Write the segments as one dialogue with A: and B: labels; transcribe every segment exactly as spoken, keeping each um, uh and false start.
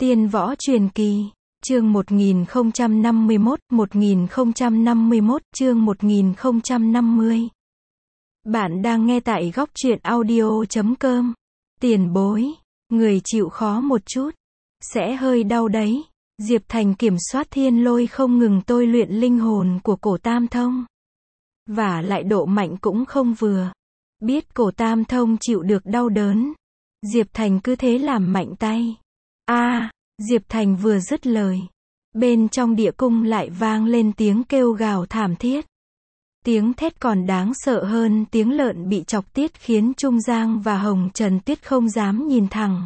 A: Tiên võ truyền kỳ, chương một nghìn không trăm năm mươi mốt, một nghìn không trăm năm mươi mốt, chương một nghìn không trăm năm mươi. Bạn đang nghe tại góc truyện audio chấm com. Tiền bối, người chịu khó một chút, sẽ hơi đau đấy. Diệp Thành kiểm soát thiên lôi không ngừng tôi luyện linh hồn của cổ Tam Thông. Và lại độ mạnh cũng không vừa. Biết cổ Tam Thông chịu được đau đớn, Diệp Thành cứ thế làm mạnh tay. A, à, Diệp Thành vừa dứt lời, bên trong địa cung lại vang lên tiếng kêu gào thảm thiết. Tiếng thét còn đáng sợ hơn tiếng lợn bị chọc tiết khiến Trung Giang và Hồng Trần Tuyết không dám nhìn thẳng.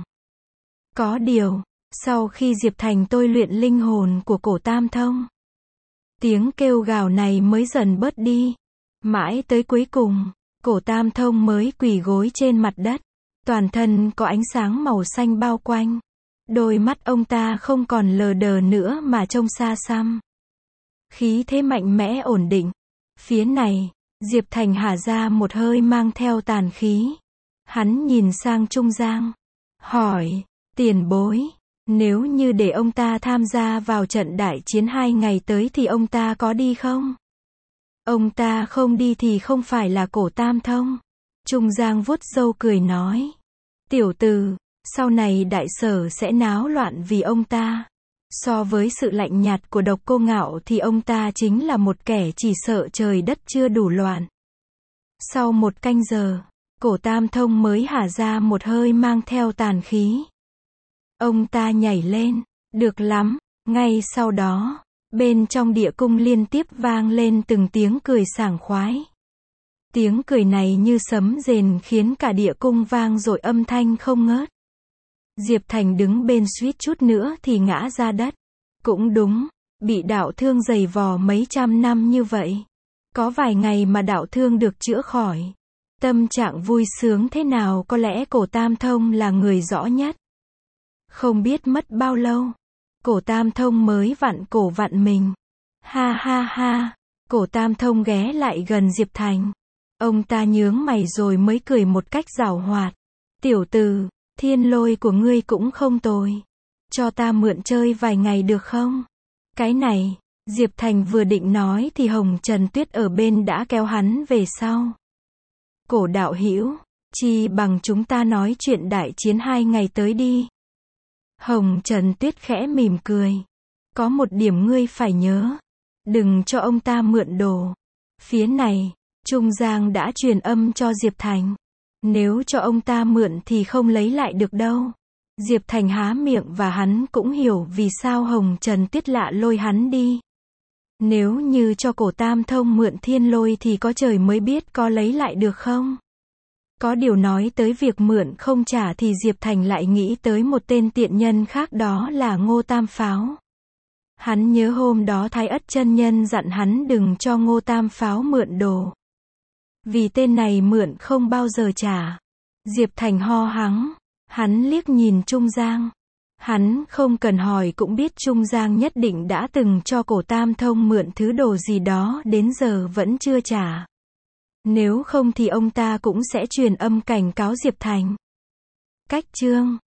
A: Có điều, sau khi Diệp Thành tôi luyện linh hồn của cổ Tam Thông, tiếng kêu gào này mới dần bớt đi. Mãi tới cuối cùng, cổ Tam Thông mới quỳ gối trên mặt đất. Toàn thân có ánh sáng màu xanh bao quanh. Đôi mắt ông ta không còn lờ đờ nữa mà trông xa xăm. Khí thế mạnh mẽ ổn định. Phía này, Diệp Thành hả ra một hơi mang theo tàn khí. Hắn nhìn sang Trung Giang, hỏi, tiền bối, nếu như để ông ta tham gia vào trận đại chiến hai ngày tới thì ông ta có đi không? Ông ta không đi thì không phải là cổ Tam Thông. Trung Giang vuốt râu cười nói, tiểu tử, sau này đại sở sẽ náo loạn vì ông ta. So với sự lạnh nhạt của Độc Cô Ngạo thì ông ta chính là một kẻ chỉ sợ trời đất chưa đủ loạn. Sau một canh giờ, cổ Tam Thông mới hả ra một hơi mang theo tàn khí. Ông ta nhảy lên, được lắm. Ngay sau đó, bên trong địa cung liên tiếp vang lên từng tiếng cười sảng khoái. Tiếng cười này như sấm rền khiến cả địa cung vang dội âm thanh không ngớt. Diệp Thành đứng bên suýt chút nữa thì ngã ra đất. Cũng đúng, bị đạo thương dày vò mấy trăm năm như vậy. Có vài ngày mà đạo thương được chữa khỏi. Tâm trạng vui sướng thế nào có lẽ cổ Tam Thông là người rõ nhất. Không biết mất bao lâu, cổ Tam Thông mới vặn cổ vặn mình. Ha ha ha, cổ Tam Thông ghé lại gần Diệp Thành. Ông ta nhướng mày rồi mới cười một cách giảo hoạt. Tiểu tử, thiên lôi của ngươi cũng không tồi. Cho ta mượn chơi vài ngày được không? Cái này, Diệp Thành vừa định nói thì Hồng Trần Tuyết ở bên đã kéo hắn về sau. Cổ đạo hữu, chi bằng chúng ta nói chuyện đại chiến hai ngày tới đi. Hồng Trần Tuyết khẽ mỉm cười. Có một điểm ngươi phải nhớ. Đừng cho ông ta mượn đồ. Phía này, Trung Giang đã truyền âm cho Diệp Thành. Nếu cho ông ta mượn thì không lấy lại được đâu. Diệp Thành há miệng và hắn cũng hiểu vì sao Hồng Trần Tuyết lạ lôi hắn đi. Nếu như cho cổ Tam Thông mượn thiên lôi thì có trời mới biết có lấy lại được không. Có điều nói tới việc mượn không trả thì Diệp Thành lại nghĩ tới một tên tiện nhân khác, đó là Ngô Tam Pháo. Hắn nhớ hôm đó Thái Ất chân nhân dặn hắn đừng cho Ngô Tam Pháo mượn đồ. Vì tên này mượn không bao giờ trả. Diệp Thành ho hắng. Hắn liếc nhìn Trung Giang. Hắn không cần hỏi cũng biết Trung Giang nhất định đã từng cho cổ Tam Thông mượn thứ đồ gì đó đến giờ vẫn chưa trả. Nếu không thì ông ta cũng sẽ truyền âm cảnh cáo Diệp Thành. Cách chương